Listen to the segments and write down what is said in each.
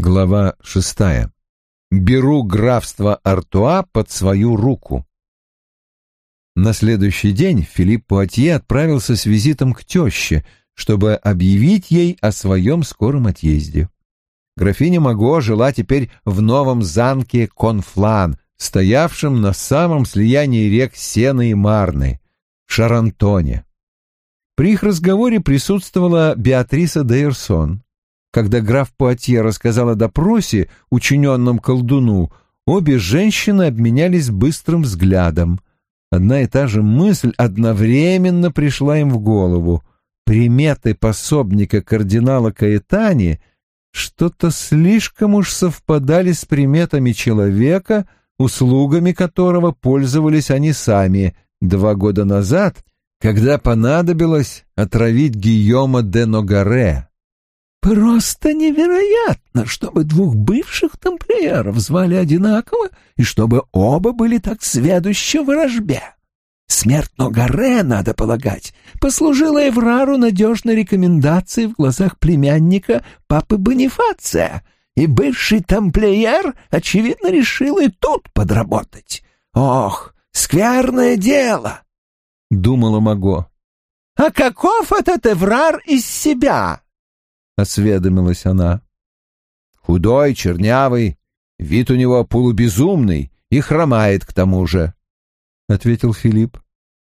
Глава 6. Беру графство Артуа под свою руку. На следующий день Филипп Пуатье отправился с визитом к теще, чтобы объявить ей о своем скором отъезде. Графиня Маго жила теперь в новом замке Конфлан, стоявшем на самом слиянии рек Сены и Марны, в Шарантоне. При их разговоре присутствовала Беатриса де Ирсон. Когда граф Пуатье рассказал о допросе, учиненном колдуну, обе женщины обменялись быстрым взглядом. Одна и та же мысль одновременно пришла им в голову. Приметы пособника кардинала Каэтани что-то слишком уж совпадали с приметами человека, услугами которого пользовались они сами 2 года назад, когда понадобилось отравить Гийома де Ногаре. «Просто невероятно, чтобы 2 бывших тамплиеров звали одинаково и чтобы оба были так сведущи в ворожбе. Смерть Ногаре, надо полагать, послужила Эврару надежной рекомендацией в глазах племянника папы Бонифация, и бывший тамплиер, очевидно, решил и тут подработать. Ох, скверное дело!» — думала Маго. «А каков этот Эврар из себя?» — осведомилась она. «Худой, чернявый, вид у него полубезумный и хромает к тому же», — ответил Филипп.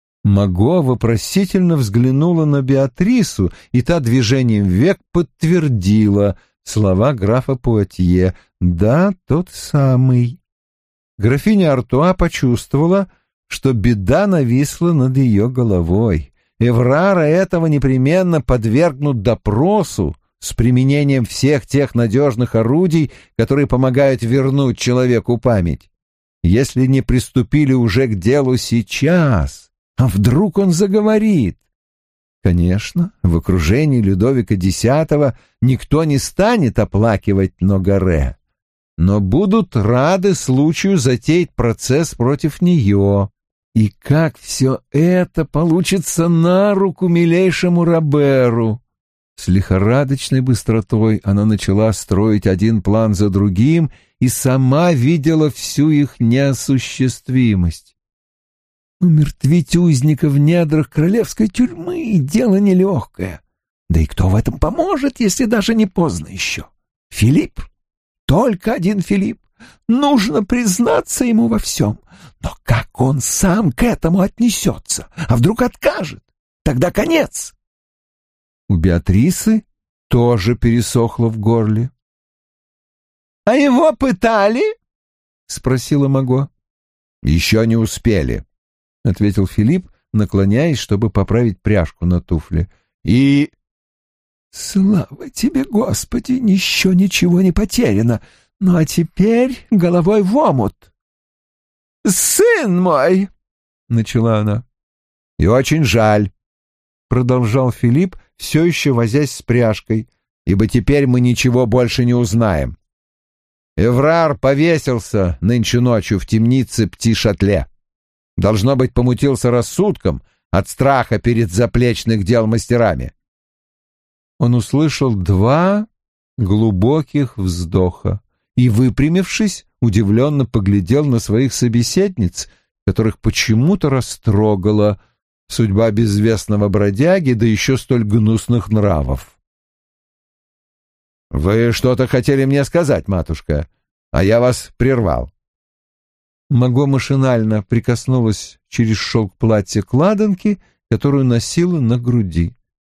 Маго вопросительно взглянула на Беатрису, и та движением век подтвердила слова графа Пуатье. «Да, тот самый». Графиня Артуа почувствовала, что беда нависла над ее головой. Эврара этого непременно подвергнут допросу с применением всех тех надежных орудий, которые помогают вернуть человеку память. Если не приступили уже к делу сейчас, а вдруг он заговорит? Конечно, в окружении Людовика X никто не станет оплакивать Ногаре, но будут рады случаю затеять процесс против нее. И как все это получится на руку милейшему Роберу? С лихорадочной быстротой она начала строить один план за другим и сама видела всю их неосуществимость. Умертвить узника в недрах королевской тюрьмы — дело нелегкое. Да и кто в этом поможет, если даже не поздно еще? Филипп? Только один Филипп. Нужно признаться ему во всем. Но как он сам к этому отнесется? А вдруг откажет? Тогда конец. У Беатрисы тоже пересохло в горле. «А его пытали?» — спросила Маго. «Еще не успели», — ответил Филипп, наклоняясь, чтобы поправить пряжку на туфле. «И...» «Слава тебе, Господи, еще ничего не потеряно. Ну а теперь головой в омут». «Сын мой!» — начала она. «И очень жаль», — продолжал Филипп, все еще возясь с пряжкой, «ибо теперь мы ничего больше не узнаем. Эврар повесился нынче ночью в темнице Пти-Шатле. Должно быть, помутился рассудком от страха перед заплечных дел мастерами». Он услышал 2 глубоких вздоха и, выпрямившись, удивленно поглядел на своих собеседниц, которых почему-то растрогала судьба безвестного бродяги, да еще столь гнусных нравов. «Вы что-то хотели мне сказать, матушка, а я вас прервал». Маго машинально прикоснулась через шелк платья к ладанке, которую носила на груди.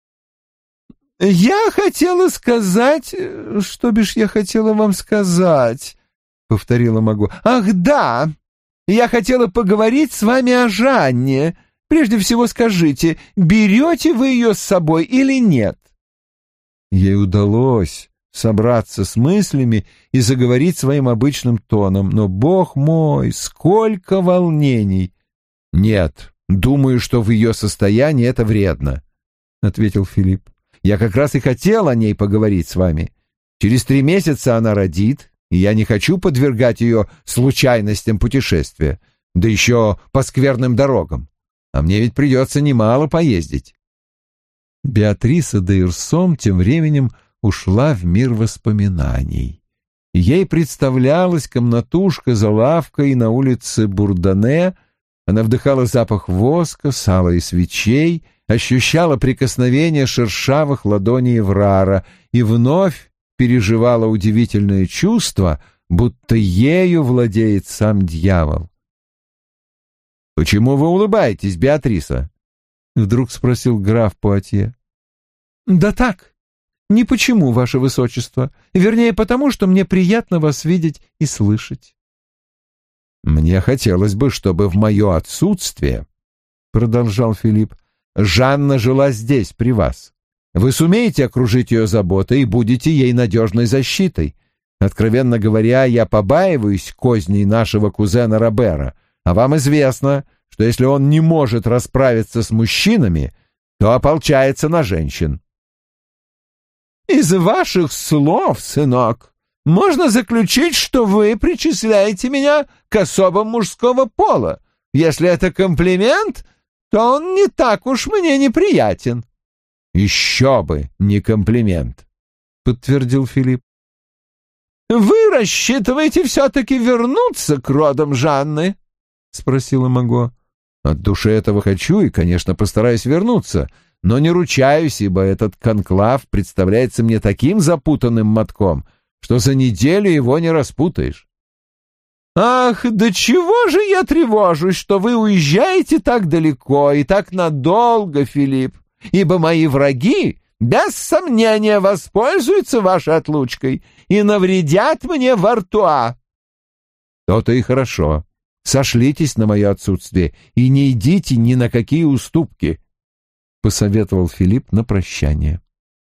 «Я хотела сказать... Что бишь я хотела вам сказать?» — повторила Маго. «Ах, да! Я хотела поговорить с вами о Жанне. Прежде всего скажите, берете вы ее с собой или нет?» Ей удалось собраться с мыслями и заговорить своим обычным тоном, но, бог мой, сколько волнений! «Нет, думаю, что в ее состоянии это вредно», — ответил Филипп. «Я как раз и хотел о ней поговорить с вами. Через 3 месяца она родит, и я не хочу подвергать ее случайностям путешествия, да еще по скверным дорогам. А мне ведь придется немало поездить». Беатриса де Ирсон тем временем ушла в мир воспоминаний. Ей представлялась комнатушка за лавкой на улице Бурдане. Она вдыхала запах воска, сала и свечей, ощущала прикосновение шершавых ладоней Эврара и вновь переживала удивительное чувство, будто ею владеет сам дьявол. «Почему вы улыбаетесь, Беатриса?» — вдруг спросил граф Пуатье. «Да так, не почему, ваше высочество, вернее, потому, что мне приятно вас видеть и слышать». «Мне хотелось бы, чтобы в мое отсутствие, — продолжал Филипп, — Жанна жила здесь, при вас. Вы сумеете окружить ее заботой и будете ей надежной защитой. Откровенно говоря, я побаиваюсь козней нашего кузена Робера, а вам известно, что если он не может расправиться с мужчинами, то ополчается на женщин». «Из ваших слов, сынок, можно заключить, что вы причисляете меня к особам мужского пола. Если это комплимент, то он не так уж мне неприятен». «Еще бы не комплимент», — подтвердил Филипп. «Вы рассчитываете все-таки вернуться к родам Жанны?» — спросила Маго. «От души этого хочу и, конечно, постараюсь вернуться, но не ручаюсь, ибо этот конклав представляется мне таким запутанным мотком, что за неделю его не распутаешь». «Ах, да чего же я тревожусь, что вы уезжаете так далеко и так надолго, Филипп, ибо мои враги без сомнения воспользуются вашей отлучкой и навредят мне в Артуа». «То-то и хорошо. Сошлитесь на мое отсутствие и не идите ни на какие уступки», — посоветовал Филипп на прощание.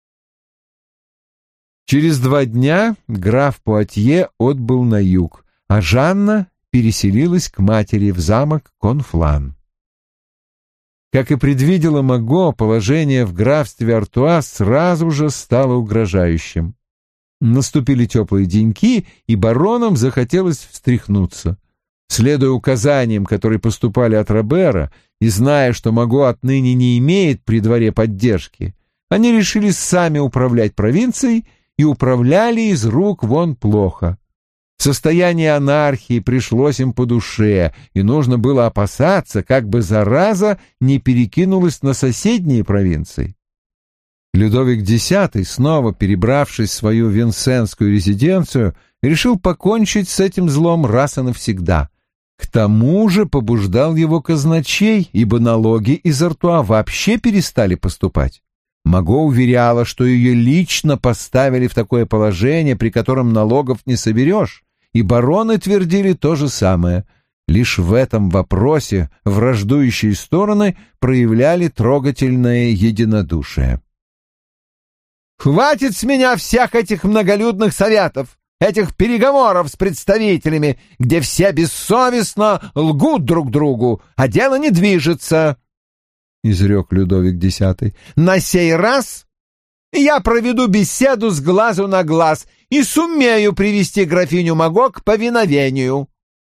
Через 2 дня граф Пуатье отбыл на юг, а Жанна переселилась к матери в замок Конфлан. Как и предвидела Маго, положение в графстве Артуа сразу же стало угрожающим. Наступили теплые деньки, и баронам захотелось встряхнуться. Следуя указаниям, которые поступали от Робера, и зная, что Маго отныне не имеет при дворе поддержки, они решили сами управлять провинцией и управляли из рук вон плохо. Состояние анархии пришлось им по душе, и нужно было опасаться, как бы зараза не перекинулась на соседние провинции. Людовик X, снова перебравшись в свою винсенскую резиденцию, решил покончить с этим злом раз и навсегда. К тому же побуждал его казначей, ибо налоги из Артуа вообще перестали поступать. Маго уверяла, что ее лично поставили в такое положение, при котором налогов не соберешь, и бароны твердили то же самое. Лишь в этом вопросе враждующие стороны проявляли трогательное единодушие. «Хватит с меня всех этих многолюдных советов, этих переговоров с представителями, где все бессовестно лгут друг другу, а дело не движется», — изрек Людовик X. «На сей раз я проведу беседу с глазу на глаз и сумею привести графиню Маго к повиновению».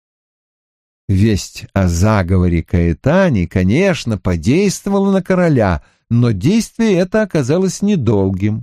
Весть о заговоре Каэтани, конечно, подействовала на короля, но действие это оказалось недолгим.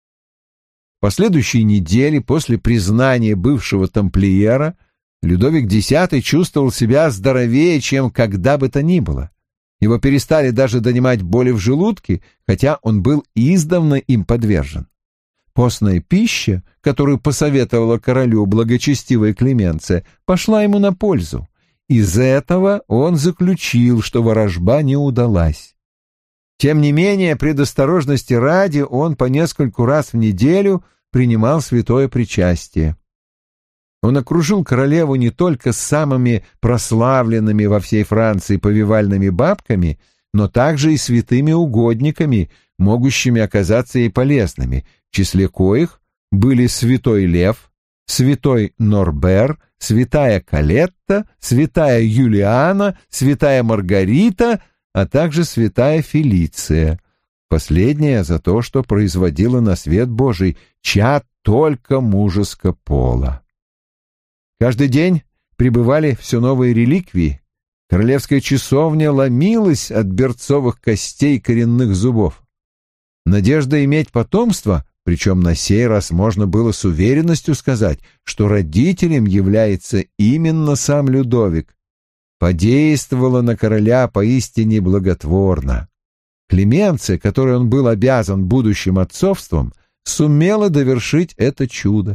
В последующие недели после признания бывшего тамплиера Людовик X чувствовал себя здоровее, чем когда бы то ни было. Его перестали даже донимать боли в желудке, хотя он был издавна им подвержен. Постная пища, которую посоветовала королю благочестивая Клеменция, пошла ему на пользу. Из этого он заключил, что ворожба не удалась. Тем не менее, предосторожности ради он по нескольку раз в неделю принимал святое причастие. Он окружил королеву не только самыми прославленными во всей Франции повивальными бабками, но также и святыми угодниками, могущими оказаться ей полезными, в числе коих были святой Лев, святой Норбер, святая Калетта, святая Юлиана, святая Маргарита, а также святая Фелиция. Последняя за то, что производила на свет Божий чад только мужеского пола. Каждый день прибывали все новые реликвии. Королевская часовня ломилась от берцовых костей коренных зубов. Надежда иметь потомство Причем на сей раз можно было с уверенностью сказать, что родителем является именно сам Людовик. Подействовало на короля поистине благотворно. Клеменция, которой он был обязан будущим отцовством, сумела довершить это чудо.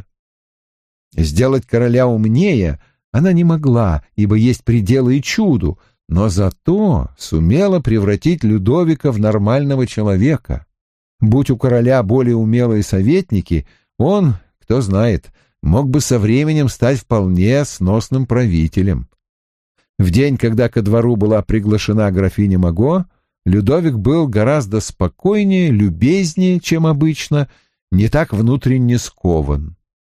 Сделать короля умнее она не могла, ибо есть пределы и чуду, но зато сумела превратить Людовика в нормального человека. Будь у короля более умелые советники, он, кто знает, мог бы со временем стать вполне сносным правителем. В день, когда ко двору была приглашена графиня Маго, Людовик был гораздо спокойнее, любезнее, чем обычно, не так внутренне скован.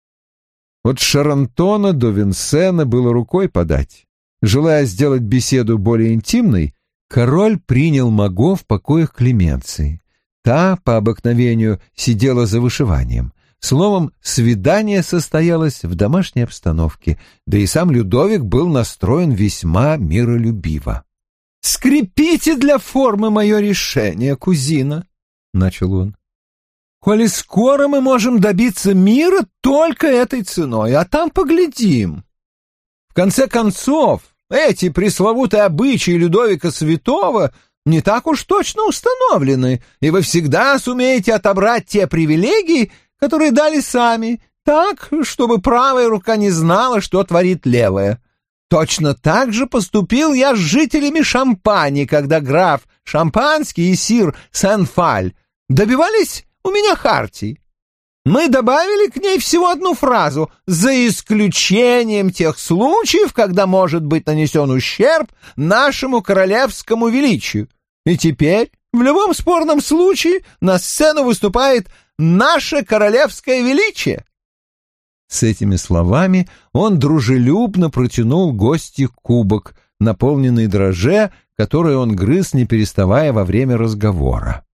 От Шарантона до Винсена было рукой подать. Желая сделать беседу более интимной, король принял Маго в покоях Клеменции. Та, по обыкновению, сидела за вышиванием. Словом, свидание состоялось в домашней обстановке, да и сам Людовик был настроен весьма миролюбиво. «Скрепите для формы мое решение, кузина», — начал он. «Коли скоро мы можем добиться мира только этой ценой, а там поглядим. В конце концов, эти пресловутые обычаи Людовика Святого не так уж точно установлены, и вы всегда сумеете отобрать те привилегии, которые дали сами, так, чтобы правая рука не знала, что творит левая. Точно так же поступил я с жителями Шампани, когда граф Шампанский и сир Сен-Фаль добивались у меня хартии. Мы добавили к ней всего одну фразу: «За исключением тех случаев, когда может быть нанесен ущерб нашему королевскому величию». И теперь в любом спорном случае на сцену выступает наше королевское величие. С этими словами он дружелюбно протянул гостю кубок, наполненный дрожжи, который он грыз, не переставая во время разговора.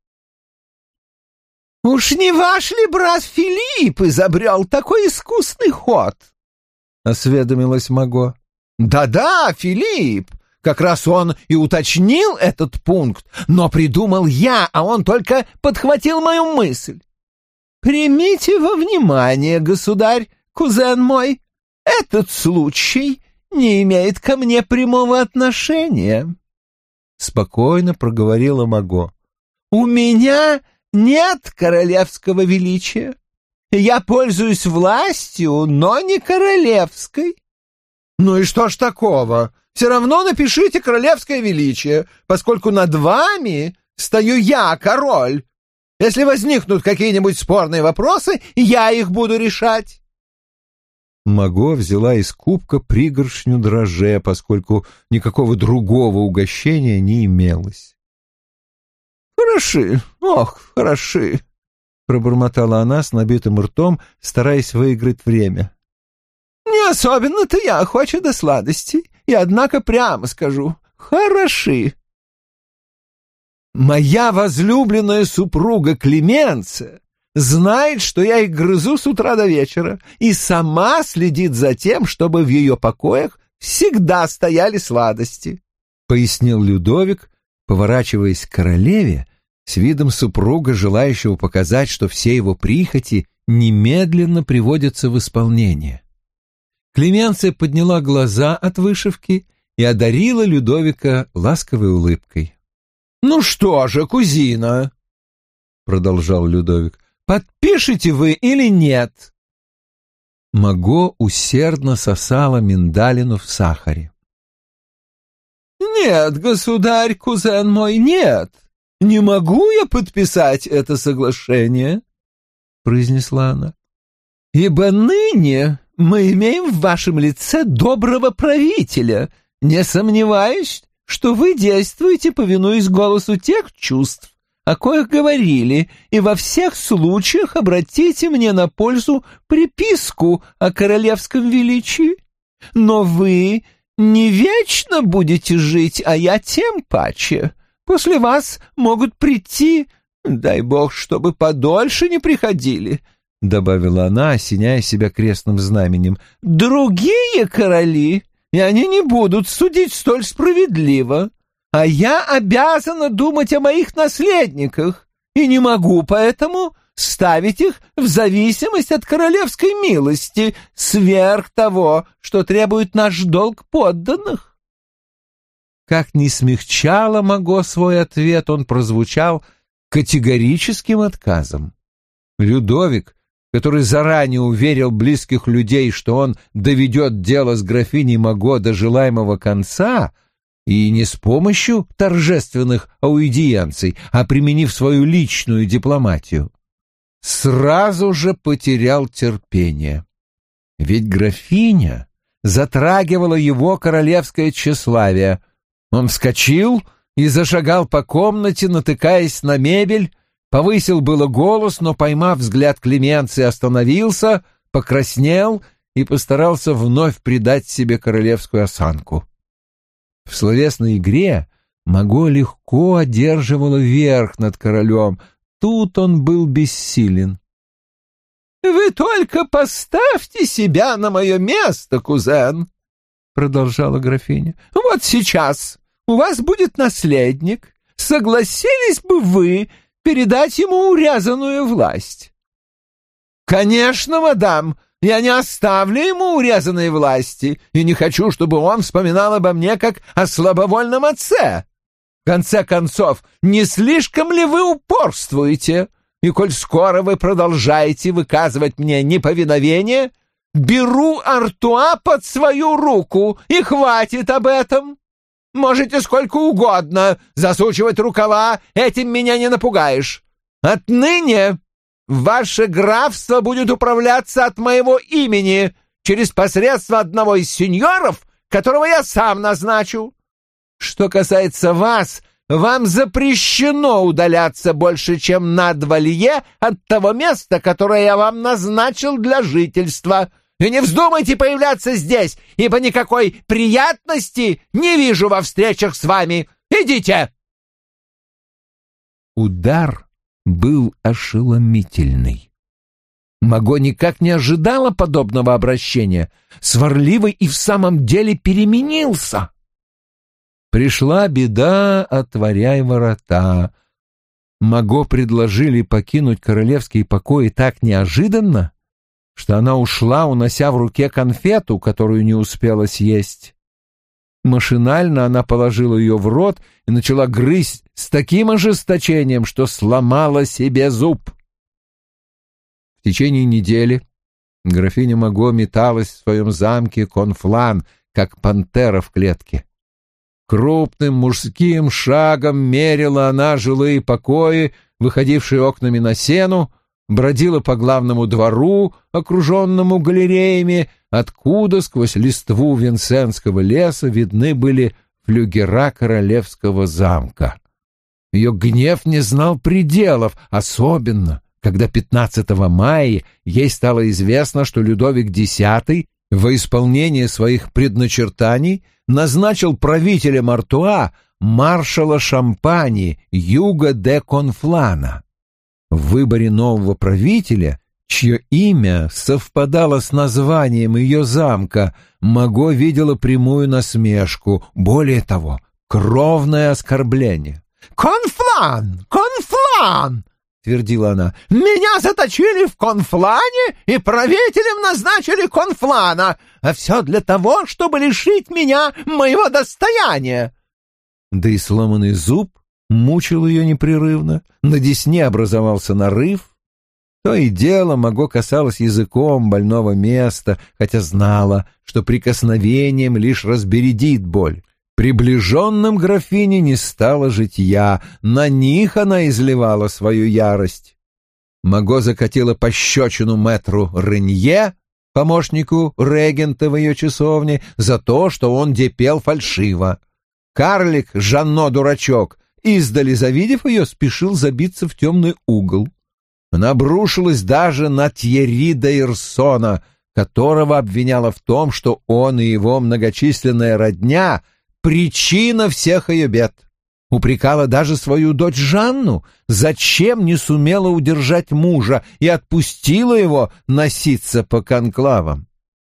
«Уж не ваш ли брат Филипп изобрел такой искусный ход?» — осведомилась Маго. «Да-да, Филипп. Как раз он и уточнил этот пункт, но придумал я, а он только подхватил мою мысль. Примите во внимание, государь, кузен мой, этот случай не имеет ко мне прямого отношения», — спокойно проговорила Маго. «У меня нет королевского величия. Я пользуюсь властью, но не королевской». «Ну и что ж такого? Все равно напишите королевское величие, поскольку над вами стою я, король. Если возникнут какие-нибудь спорные вопросы, я их буду решать». Маго взяла из кубка пригоршню дрожжей, поскольку никакого другого угощения не имелось. «Хороши, ох, хороши», — пробормотала она с набитым ртом, стараясь выиграть время. «Не особенно-то я охоча до сладостей, и однако прямо скажу, хороши». «Моя возлюбленная супруга Клеменция знает, что я их грызу с утра до вечера, и сама следит за тем, чтобы в ее покоях всегда стояли сладости», — пояснил Людовик, поворачиваясь к королеве с видом супруга, желающего показать, что все его прихоти немедленно приводятся в исполнение. Клеменция подняла глаза от вышивки и одарила Людовика ласковой улыбкой. «Ну что же, кузина», — продолжал Людовик, — «подпишете вы или нет?» Маго усердно сосала миндалину в сахаре. «Нет, государь, кузен мой, нет. Не могу я подписать это соглашение», — произнесла она, — «ибо ныне мы имеем в вашем лице доброго правителя, не сомневаюсь, что вы действуете, повинуясь голосу тех чувств, о коих говорили, и во всех случаях обратите мне на пользу приписку о королевском величии. Но вы не вечно будете жить, а я тем паче. После вас могут прийти, дай бог, чтобы подольше не приходили», — добавила она, осеняя себя крестным знаменем, — «другие короли, и они не будут судить столь справедливо. А я обязана думать о моих наследниках, и не могу поэтому ставить их в зависимость от королевской милости, сверх того, что требует наш долг подданных. Как ни смягчало Маго свой ответ, он прозвучал категорическим отказом. Людовик, который заранее уверил близких людей, что он доведет дело с графиней Маго до желаемого конца, и не с помощью торжественных аудиенций, а применив свою личную дипломатию, сразу же потерял терпение. Ведь графиня затрагивала его королевское тщеславие. Он вскочил и зашагал по комнате, натыкаясь на мебель, повысил было голос, но, поймав взгляд Клеменции, остановился, покраснел и постарался вновь придать себе королевскую осанку. В словесной игре Маго легко одерживала верх над королем. Тут он был бессилен. «Вы только поставьте себя на мое место, кузен», — продолжала графиня. «Вот сейчас у вас будет наследник. Согласились бы вы передать ему урезанную власть?» «Конечно, мадам, я не оставлю ему урезанной власти и не хочу, чтобы он вспоминал обо мне как о слабовольном отце. В конце концов, не слишком ли вы упорствуете? И коль скоро вы продолжаете выказывать мне неповиновение, беру Артуа под свою руку, и хватит об этом. Можете сколько угодно засучивать рукава, этим меня не напугаешь. Отныне ваше графство будет управляться от моего имени через посредство одного из сеньоров, которого я сам назначу. Что касается вас, вам запрещено удаляться больше, чем на 2 лье от того места, которое я вам назначил для жительства. И не вздумайте появляться здесь, ибо никакой приятности не вижу во встречах с вами. Идите!» Удар был ошеломительный. Маго никак не ожидала подобного обращения. Сварливый и в самом деле переменился. Пришла беда, отворяй ворота. Маго предложили покинуть королевские покои так неожиданно, что она ушла, унося в руке конфету, которую не успела съесть. Машинально она положила ее в рот и начала грызть с таким ожесточением, что сломала себе зуб. В течение недели графиня Маго металась в своем замке Конфлан, как пантера в клетке. Крупным мужским шагом мерила она жилые покои, выходившие окнами на сену, бродила по главному двору, окруженному галереями, откуда сквозь листву Винсентского леса видны были флюгера королевского замка. Ее гнев не знал пределов, особенно когда 15 мая ей стало известно, что Людовик X во исполнение своих предначертаний назначил правителем Артуа маршала Шампании Юга де Конфлана. В выборе нового правителя, чье имя совпадало с названием ее замка, Маго видела прямую насмешку, более того, кровное оскорбление. «Конфлан! Конфлан!» — твердила она. «Меня заточили в Конфлане и правителем назначили Конфлана, а все для того, чтобы лишить меня моего достояния». Да и сломанный зуб мучил ее непрерывно, на десне образовался нарыв. То и дело Маго касалась языком больного места, хотя знала, что прикосновением лишь разбередит боль. Приближенным графине не стало житья, на них она изливала свою ярость. Маго закатила пощечину мэтру Ренье, помощнику регента в ее часовне, за то, что он депел фальшиво. Карлик Жанно-дурачок, издали завидев ее, спешил забиться в темный угол. Она обрушилась даже на Тьерри де Ирсона, которого обвиняла в том, что он и его многочисленная родня — причина всех ее бед. Упрекала даже свою дочь Жанну, зачем не сумела удержать мужа и отпустила его носиться по конклавам.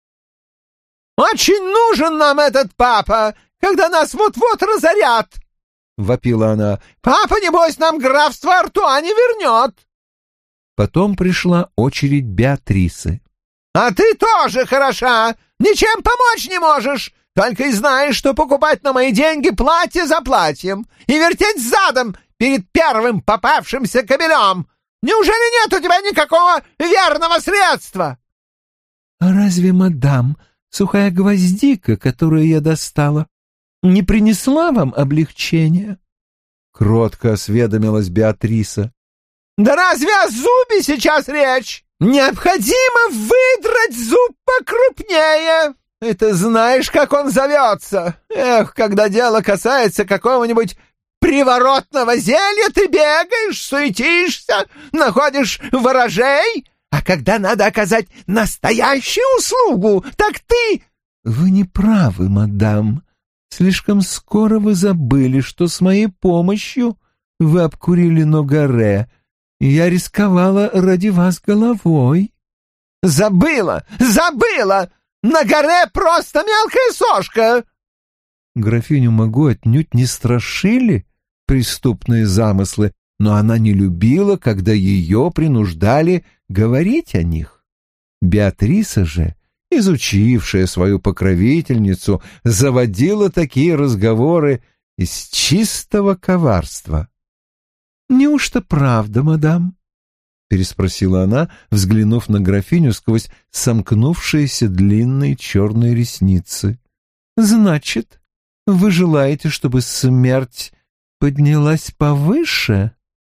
«Очень нужен нам этот папа, когда нас вот-вот разорят!» — вопила она. «Папа, небось, нам графство Артуа не вернет!» Потом пришла очередь Беатрисы. «А ты тоже хороша! Ничем помочь не можешь! Только и знаешь, что покупать на мои деньги платье за платьем и вертеть задом перед первым попавшимся кобелем! Неужели нет у тебя никакого верного средства?» «А разве, мадам, сухая гвоздика, которую я достала, не принесла вам облегчения?» Кротко осведомилась Беатриса. «Да разве о зубе сейчас речь? Необходимо выдрать зуб покрупнее. И ты знаешь, как он зовется. Эх, когда дело касается какого-нибудь приворотного зелья, ты бегаешь, суетишься, находишь ворожей, а когда надо оказать настоящую услугу, так ты...» «Вы не правы, мадам. Слишком скоро вы забыли, что с моей помощью вы обкурили Ногаре, и я рисковала ради вас головой». «Забыла! Забыла! Ногаре просто мелкая сошка!» Графиню Маго отнюдь не страшили преступные замыслы, но она не любила, когда ее принуждали говорить о них. Беатриса же, изучившая свою покровительницу, заводила такие разговоры из чистого коварства. «Неужто правда, мадам?» — переспросила она, взглянув на графиню сквозь сомкнувшиеся длинные черные ресницы. «Значит, вы желаете, чтобы смерть поднялась повыше?»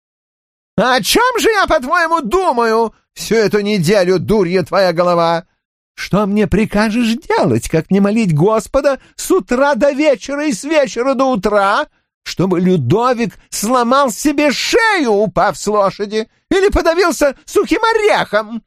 «О чем же я, по-твоему, думаю всю эту неделю, дурья твоя голова? Что мне прикажешь делать, как не молить Господа с утра до вечера и с вечера до утра, чтобы Людовик сломал себе шею, упав с лошади, или подавился сухим орехом?»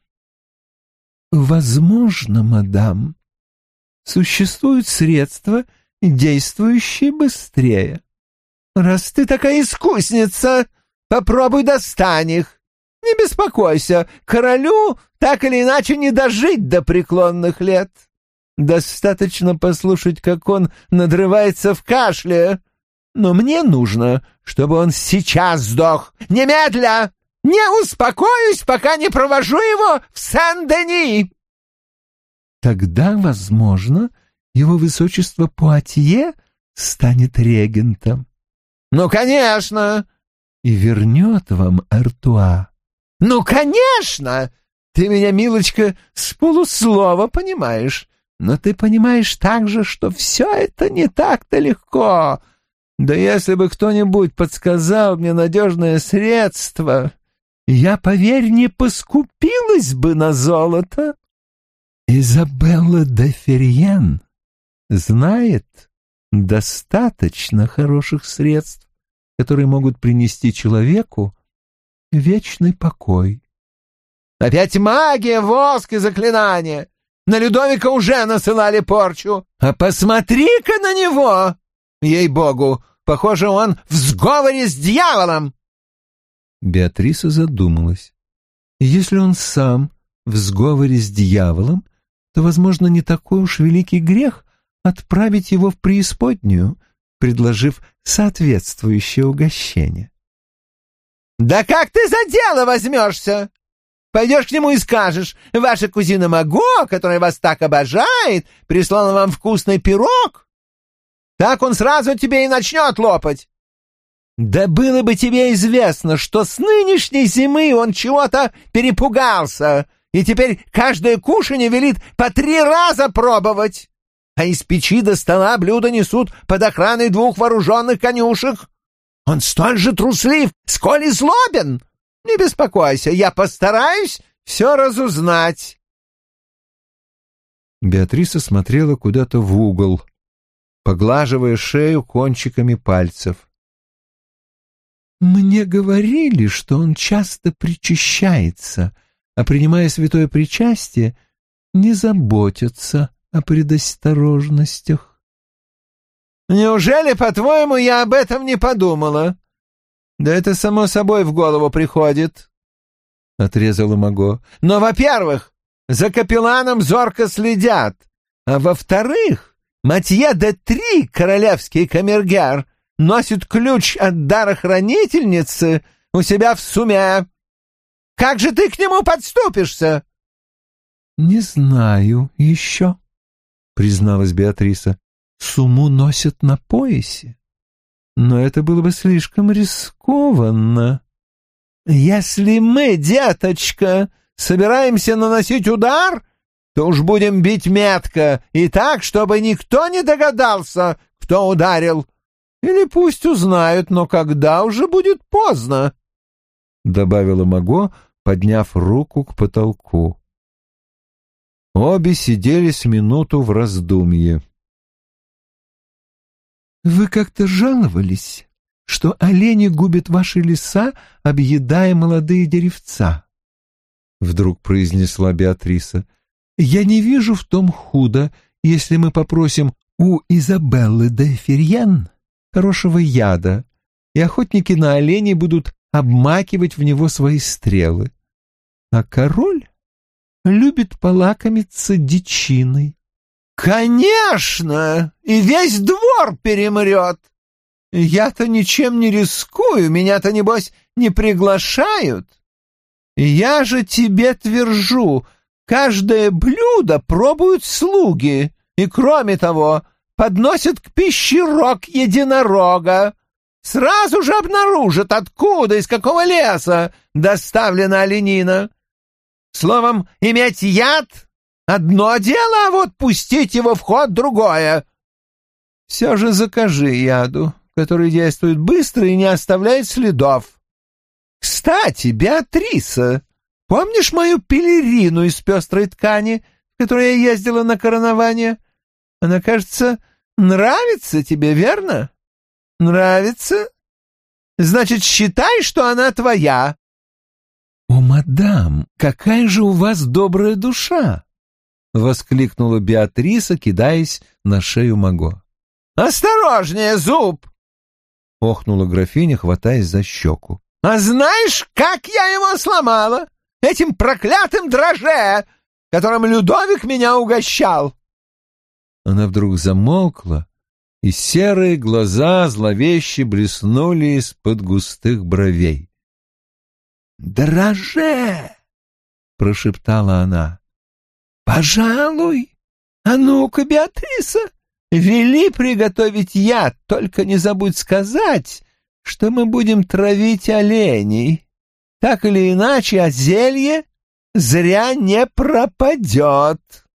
«Возможно, мадам, существуют средства, действующие быстрее». «Раз ты такая искусница, попробуй достань их. Не беспокойся, королю так или иначе не дожить до преклонных лет. Достаточно послушать, как он надрывается в кашле. Но мне нужно, чтобы он сейчас сдох. Немедля! Не успокоюсь, пока не провожу его в Сен-Дени!» «Тогда, возможно, его высочество Пуатье станет регентом». «Ну, конечно!» «И вернет вам Артуа». «Ну, конечно! Ты меня, милочка, с полуслова понимаешь, но ты понимаешь также, что все это не так-то легко. Да если бы кто-нибудь подсказал мне надежное средство, я, поверь, не поскупилась бы на золото». «Изабелла де Ферьен знает достаточно хороших средств, которые могут принести человеку вечный покой». «Опять магия, воск и заклинания! На Людовика уже насылали порчу! А посмотри-ка на него! Ей-богу, похоже, он в сговоре с дьяволом!» Беатриса задумалась. Если он сам в сговоре с дьяволом, то, возможно, не такой уж великий грех отправить его в преисподнюю, предложив соответствующее угощение. «Да как ты за дело возьмешься? Пойдешь к нему и скажешь: ваша кузина Маго, которая вас так обожает, прислала вам вкусный пирог? Так он сразу тебе и начнет лопать. Да было бы тебе известно, что с нынешней зимы он чего-то перепугался, и теперь каждое кушанье велит по 3 раза пробовать. А из печи до стола блюда несут под охраной 2 вооруженных конюшек. Он столь же труслив, сколь и злобен. Не беспокойся, я постараюсь все разузнать». Беатриса смотрела куда-то в угол, поглаживая шею кончиками пальцев. «Мне говорили, что он часто причащается, а, принимая святое причастие, не заботится о предосторожностях». «Неужели, по-твоему, я об этом не подумала? Да это само собой в голову приходит», — отрезала Маго. «Но, во-первых, за капелланом зорко следят, а во-вторых, Матье де Три, королевский камергер, носит ключ от дара хранительницы у себя в суме. Как же ты к нему подступишься?» «Не знаю еще», — призналась Беатриса. «Сумму носят на поясе. Но это было бы слишком рискованно». «Если мы, деточка, собираемся наносить удар, то уж будем бить метко и так, чтобы никто не догадался, кто ударил. Или пусть узнают, но когда уже будет поздно», — добавила Маго, подняв руку к потолку. Обе сидели с минуту в раздумье. «Вы как-то жаловались, что олени губят ваши леса, объедая молодые деревца», — вдруг произнесла Беатриса. «Я не вижу в том худа, если мы попросим у Изабеллы де Ферьен хорошего яда, и охотники на оленей будут обмакивать в него свои стрелы. А король любит полакомиться дичиной». «Конечно! И весь двор перемрет! Я-то ничем не рискую, меня-то, небось, не приглашают. Я же тебе твержу, каждое блюдо пробуют слуги, и, кроме того, подносят к пище рог единорога. Сразу же обнаружат, откуда, из какого леса доставлена оленина. Словом, иметь яд — одно дело, а вот пустить его в ход — другое. Все же закажи яду, который действует быстро и не оставляет следов. Кстати, Беатриса, помнишь мою пелерину из пестрой ткани, в которой я ездила на коронование? Она, кажется, нравится тебе, верно? Нравится? Значит, считай, что она твоя». «О, мадам, какая же у вас добрая душа!» — воскликнула Беатриса, кидаясь на шею Маго. «Осторожнее, зуб!» — охнула графиня, хватаясь за щеку. «А знаешь, как я его сломала? Этим проклятым драже, которым Людовик меня угощал!» Она вдруг замолкла, и серые глаза зловеще блеснули из-под густых бровей. «Драже!» — прошептала она. «Пожалуй. А ну-ка, Беатриса, вели приготовить яд, только не забудь сказать, что мы будем травить оленей. Так или иначе, а зелье зря не пропадет».